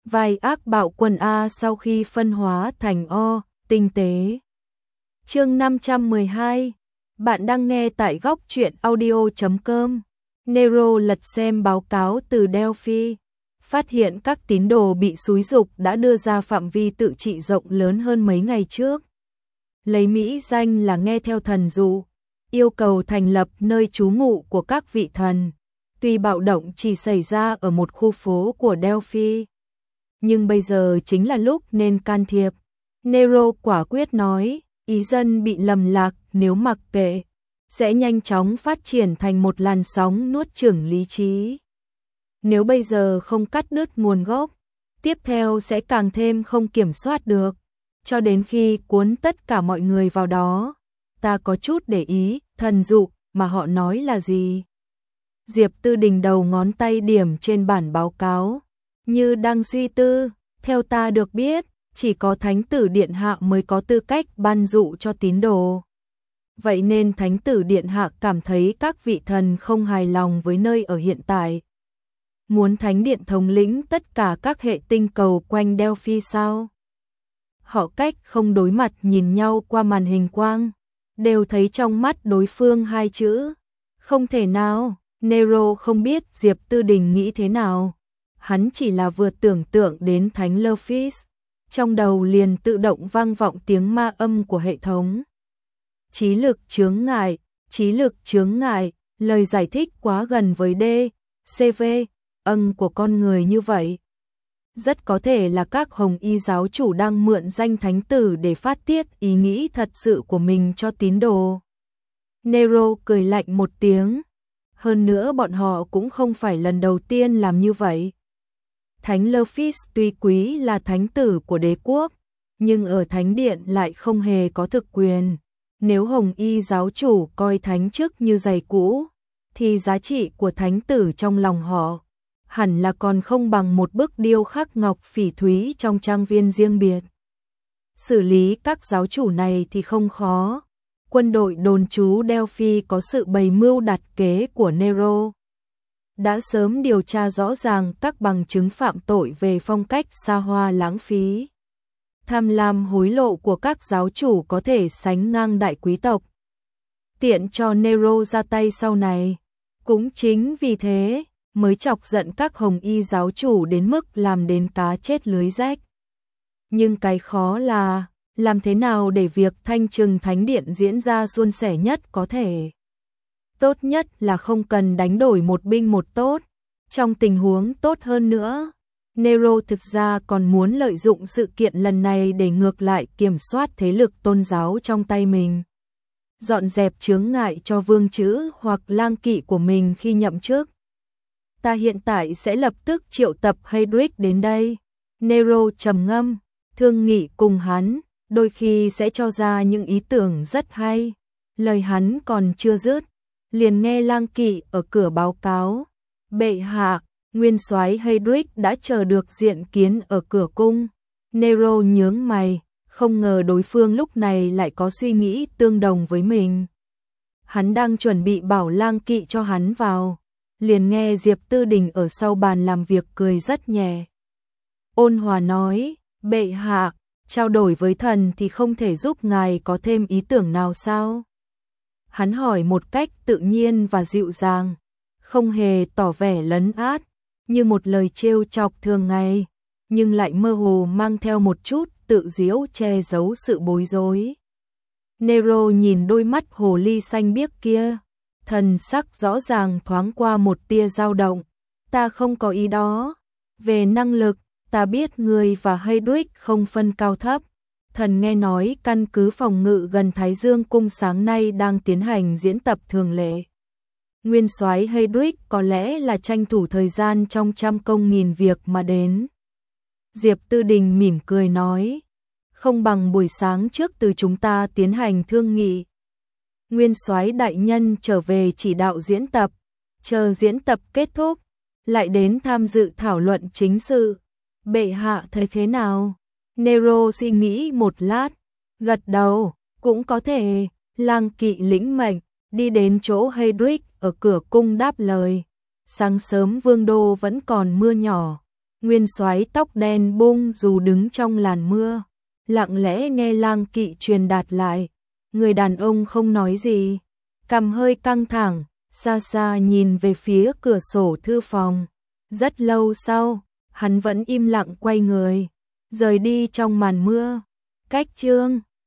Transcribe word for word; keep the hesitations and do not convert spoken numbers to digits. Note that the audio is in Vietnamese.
vai ác bạo quân A sau khi phân hóa thành O, tinh tế. Chương năm trăm mười hai. Bạn đang nghe tại góc truyện audio chấm com. Nero lật xem báo cáo từ Delphi, phát hiện các tín đồ bị xúi giục đã đưa ra phạm vi tự trị rộng lớn hơn mấy ngày trước. Lấy mỹ danh là nghe theo thần dụ, yêu cầu thành lập nơi trú ngụ của các vị thần. Tuy bạo động chỉ xảy ra ở một khu phố của Delphi, nhưng bây giờ chính là lúc nên can thiệp. Nero quả quyết nói, ý dân bị lầm lạc nếu mặc kệ, sẽ nhanh chóng phát triển thành một làn sóng nuốt chửng lý trí. Nếu bây giờ không cắt đứt nguồn gốc, tiếp theo sẽ càng thêm không kiểm soát được, cho đến khi cuốn tất cả mọi người vào đó. Ta có chút để ý, thần dụ mà họ nói là gì? Diệp Tư Đình đầu ngón tay điểm trên bản báo cáo, như đang suy tư. Theo ta được biết, chỉ có Thánh tử Điện Hạ mới có tư cách ban dụ cho tín đồ. Vậy nên Thánh tử Điện Hạ cảm thấy các vị thần không hài lòng với nơi ở hiện tại. Muốn Thánh điện thống lĩnh tất cả các hệ tinh cầu quanh Delphi sao? Họ cách không đối mặt nhìn nhau qua màn hình quang, đều thấy trong mắt đối phương hai chữ, không thể nào. Nero không biết Diệp Tư Đình nghĩ thế nào. Hắn chỉ là vừa tưởng tượng đến Thánh Lephis, trong đầu liền tự động vang vọng tiếng ma âm của hệ thống. Trí lực chướng ngại, trí lực chướng ngại, lời giải thích quá gần với D, C V, ân của con người như vậy. Rất có thể là các hồng y giáo chủ đang mượn danh thánh tử để phát tiết ý nghĩ thật sự của mình cho tín đồ. Nero cười lạnh một tiếng. Hơn nữa bọn họ cũng không phải lần đầu tiên làm như vậy. Thánh Lephis tuy quý là thánh tử của đế quốc, nhưng ở thánh điện lại không hề có thực quyền. Nếu hồng y giáo chủ coi thánh chức như giày cũ, thì giá trị của thánh tử trong lòng họ hẳn là còn không bằng một bức điêu khắc ngọc phỉ thúy trong trang viên riêng biệt. Xử lý các giáo chủ này thì không khó. Quân đội đồn trú Delphi có sự bày mưu đặt kế của Nero, đã sớm điều tra rõ ràng các bằng chứng phạm tội về phong cách xa hoa lãng phí, tham lam hối lộ của các giáo chủ có thể sánh ngang đại quý tộc. Tiện cho Nero ra tay sau này. Cũng chính vì thế mới chọc giận các hồng y giáo chủ đến mức làm đến cá chết lưới rách. Nhưng cái khó là làm thế nào để việc thanh trừng thánh điện diễn ra suôn sẻ nhất có thể. Tốt nhất là không cần đánh đổi một binh một tốt. Trong tình huống tốt hơn nữa, Nero thực ra còn muốn lợi dụng sự kiện lần này để ngược lại kiểm soát thế lực tôn giáo trong tay mình. Dọn dẹp chướng ngại cho vương chữ hoặc lang kỵ của mình khi nhậm chức. Ta hiện tại sẽ lập tức triệu tập Heydrich đến đây. Nero trầm ngâm, thương nghị cùng hắn. Đôi khi sẽ cho ra những ý tưởng rất hay. Lời hắn còn chưa dứt, liền nghe lang kỵ ở cửa báo cáo. Bệ hạ, nguyên soái Heydrich đã chờ được diện kiến ở cửa cung. Nero nhướng mày, không ngờ đối phương lúc này lại có suy nghĩ tương đồng với mình. Hắn đang chuẩn bị bảo lang kỵ cho hắn vào, liền nghe Diệp Tư Đình ở sau bàn làm việc cười rất nhẹ. Ôn hòa nói, bệ hạ, trao đổi với thần thì không thể giúp ngài có thêm ý tưởng nào sao? Hắn hỏi một cách tự nhiên và dịu dàng, không hề tỏ vẻ lấn át, như một lời trêu chọc thường ngày, nhưng lại mơ hồ mang theo một chút tự giễu che giấu sự bối rối. Nero nhìn đôi mắt hồ ly xanh biếc kia, thần sắc rõ ràng thoáng qua một tia dao động. Ta không có ý đó. Về năng lực, ta biết ngươi và Heydrich không phân cao thấp. Thần nghe nói căn cứ phòng ngự gần Thái Dương cung sáng nay đang tiến hành diễn tập thường lệ. Nguyên soái Heydrich có lẽ là tranh thủ thời gian trong trăm công nghìn việc mà đến. Diệp Tư Đình mỉm cười nói, không bằng buổi sáng trước từ chúng ta tiến hành thương nghị. Nguyên soái đại nhân trở về chỉ đạo diễn tập, chờ diễn tập kết thúc, lại đến tham dự thảo luận chính sự. Bệ hạ thấy thế nào? Nero suy nghĩ một lát, gật đầu, cũng có thể. Lang kỵ lĩnh mệnh, đi đến chỗ Heydrich ở cửa cung đáp lời. Sáng sớm vương đô vẫn còn mưa nhỏ, Nguyên soái tóc đen bung dù đứng trong làn mưa, lặng lẽ nghe Lang Kỵ truyền đạt lại. Người đàn ông không nói gì, cằm hơi căng thẳng, xa xa nhìn về phía cửa sổ thư phòng. Rất lâu sau, hắn vẫn im lặng quay người, rời đi trong màn mưa. Cách chương